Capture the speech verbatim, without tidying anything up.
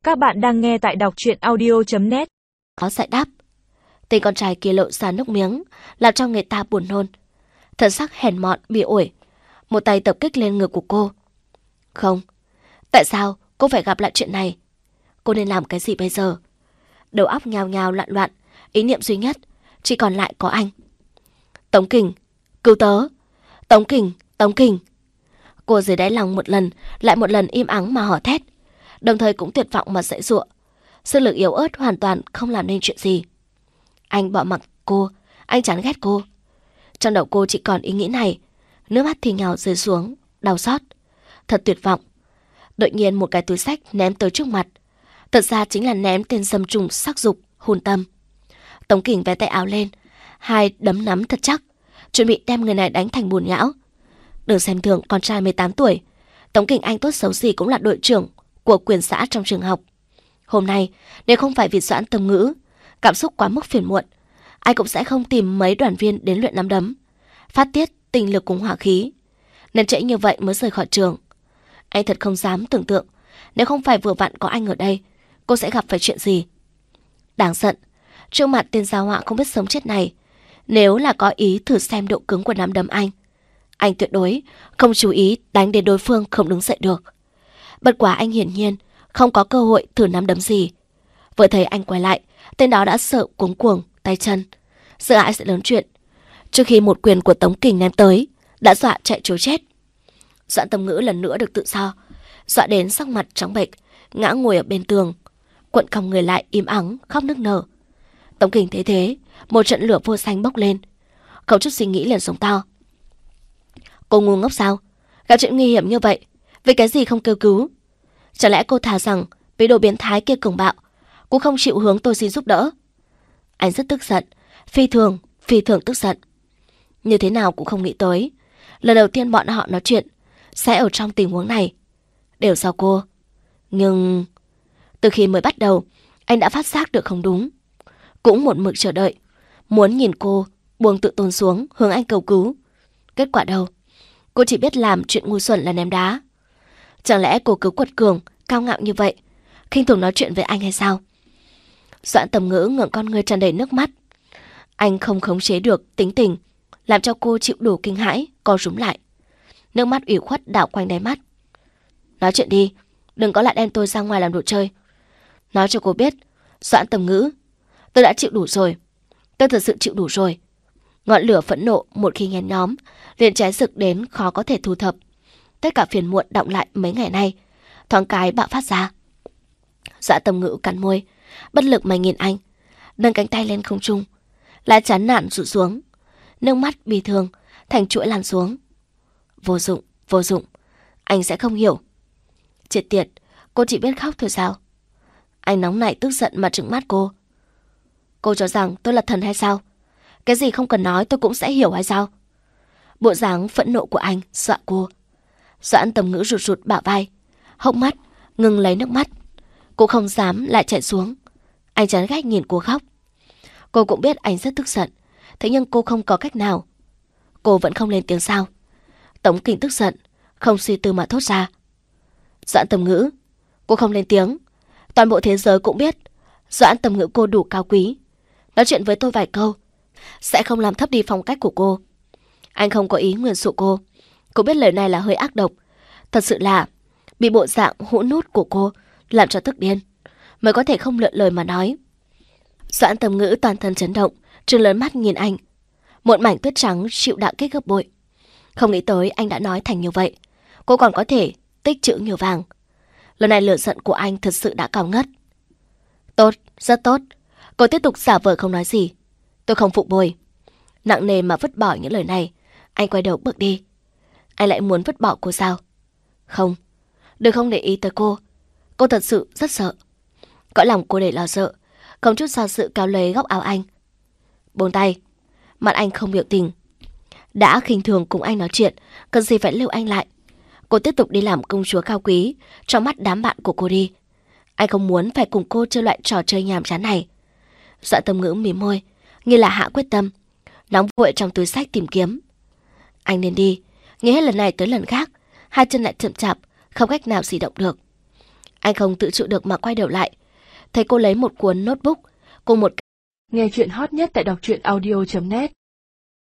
Các bạn đang nghe tại đọc truyện audio chấm net. Có giải đáp. Tên con trai kia lộ ra nước miếng, làm cho người ta buồn nôn. Thần sắc hèn mọn, bị ủi. Một tay tập kích lên ngực của cô. Không. Tại sao cô phải gặp lại chuyện này? Cô nên làm cái gì bây giờ? Đầu óc nhào nhào loạn loạn. Ý niệm duy nhất chỉ còn lại có anh. Tống Kình, cứu tớ. Tống Kình, Tống Kình. Cô dưới đáy lòng một lần lại một lần im ắng mà hò thét, đồng thời cũng tuyệt vọng mà giãy giụa. Sức lực yếu ớt hoàn toàn không làm nên chuyện gì. Anh bỏ mặc cô, anh chán ghét cô. Trong đầu cô chỉ còn ý nghĩ này. Nước mắt thì nhào rơi xuống, đau xót, thật tuyệt vọng. Đột nhiên một cái túi xách ném tới trước mặt. Thật ra chính là ném tên dâm trùng sắc dục hồn tâm. Tống Kình vén tay áo lên, hai đấm nắm thật chắc, chuẩn bị đem người này đánh thành bùn nhão. Đừng xem thường con trai mười tám tuổi. Tống Kình anh tốt xấu gì cũng là đội trưởng của quyền xã trong trường học. Hôm nay nếu không phải vì Doãn Tâm Ngữ cảm xúc quá mức phiền muộn, anh cũng sẽ không tìm mấy đoàn viên đến luyện nắm đấm, phát tiết tình lực cùng hỏa khí, nên trễ như vậy mới rời khỏi trường. Anh thật không dám tưởng tượng nếu không phải vừa vặn có anh ở đây, cô sẽ gặp phải chuyện gì. Đáng giận, trước mặt tên gia họa không biết sống chết này, nếu là có ý thử xem độ cứng của nắm đấm anh, anh tuyệt đối không chú ý đánh đến đối phương không đứng dậy được. Bất quá anh hiển nhiên không có cơ hội thử nắm đấm gì. Vừa thấy anh quay lại, tên đó đã sợ cuống cuồng tay chân, sợ hãi sẽ lớn chuyện. Trước khi một quyền của Tống Kình ném tới, đã dọa chạy trối chết. Doãn Tâm Ngữ lần nữa được tự do, dọa đến sắc mặt trắng bệch, ngã ngồi ở bên tường, cuộn cong người lại im ắng khóc nức nở. Tống Kình thấy thế, một trận lửa vô danh bốc lên, không chút suy nghĩ liền sống to. Cô ngu ngốc sao? Gặp chuyện nguy hiểm như vậy, vì cái gì không kêu cứu? Chẳng lẽ cô thà rằng bị đồ biến thái kia cường bạo, cũng không chịu hướng tôi xin giúp đỡ? Anh rất tức giận, phi thường, phi thường tức giận. Như thế nào cũng không nghĩ tới, lần đầu tiên bọn họ nói chuyện sẽ ở trong tình huống này. Đều do cô. Nhưng từ khi mới bắt đầu, anh đã phát giác được không đúng. Cũng một mực chờ đợi, muốn nhìn cô buông tự tôn xuống hướng anh cầu cứu. Kết quả đâu? Cô chỉ biết làm chuyện ngu xuẩn là ném đá. Chẳng lẽ cô cứ quật cường, cao ngạo như vậy, khinh thường nói chuyện với anh hay sao? Doãn Tầm Ngữ ngẩng con người tràn đầy nước mắt. Anh không khống chế được tính tình, làm cho cô chịu đủ kinh hãi, co rúm lại. Nước mắt ủy khuất đảo quanh đáy mắt. Nói chuyện đi, đừng có lại đem tôi ra ngoài làm đồ chơi. Nói cho cô biết, Doãn Tầm Ngữ, tôi đã chịu đủ rồi. Tôi thật sự chịu đủ rồi. Ngọn lửa phẫn nộ một khi nhen nhóm liền cháy rực đến khó có thể thu thập. Tất cả phiền muộn đọng lại mấy ngày nay thoáng cái bạo phát ra. Doãn Tầm Ngữ cắn môi, bất lực mà nhìn anh, nâng cánh tay lên không trung, lại chán nản rụt xuống, nước mắt bi thương thành chuỗi lan xuống. Vô dụng, vô dụng, anh sẽ không hiểu. Chết tiệt, cô chỉ biết khóc thôi sao? Anh nóng nảy tức giận mà trừng mắt cô. Cô cho rằng tôi là thần hay sao? Cái gì không cần nói tôi cũng sẽ hiểu hay sao? Bộ dáng phẫn nộ của anh dọa cô. Doãn Tầm Ngữ rụt rụt bả vai, hốc mắt ngừng lấy nước mắt. Cô không dám lại chạy xuống. Anh chán ghét nhìn cô khóc. Cô cũng biết anh rất tức giận, thế nhưng cô không có cách nào. Cô vẫn không lên tiếng sao? Tống Kình tức giận, không suy tư mà thốt ra. Doãn Tầm Ngữ, cô không lên tiếng, toàn bộ thế giới cũng biết Doãn Tầm Ngữ cô đủ cao quý. Nói chuyện với tôi vài câu sẽ không làm thấp đi phong cách của cô. Anh không có ý nguyền rủa cô. Cô biết lời này là hơi ác độc. Thật sự là bị bộ dạng hũ nút của cô làm cho tức điên, mới có thể không lựa lời mà nói. Doãn Tầm Ngữ toàn thân chấn động, trừng lớn mắt nhìn anh. Một mảnh tuyết trắng chịu đả kích gấp bội. Không nghĩ tới anh đã nói thành như vậy, cô còn có thể tích trữ nhiều vàng. Lần này lửa giận của anh thật sự đã cao ngất. Tốt, rất tốt. Cô tiếp tục giả vờ không nói gì. Tôi không phục bồi. Nặng nề mà vứt bỏ những lời này, anh quay đầu bước đi. Anh lại muốn vứt bỏ cô sao? Không, đừng không để ý tới cô. Cô thật sự rất sợ. Cõi lòng cô để lo sợ, không chút do dự kéo lấy góc áo anh. Buông tay. Mặt anh không biểu tình. Đã khinh thường cùng anh nói chuyện, cần gì phải lưu anh lại. Cô tiếp tục đi làm công chúa cao quý trong mắt đám bạn của cô đi. Anh không muốn phải cùng cô chơi loại trò chơi nhàm chán này. Doãn Tầm Ngữ mỉm môi, như là hạ quyết tâm, nóng vội trong túi xách tìm kiếm. Anh nên đi. Nghĩ hết lần này tới lần khác, hai chân lại chậm chạp, không cách nào di động được. Anh không tự trụ được mà quay đầu lại. Thấy cô lấy một cuốn notebook cùng một... Nghe chuyện hot nhất tại đọc truyện audio chấm net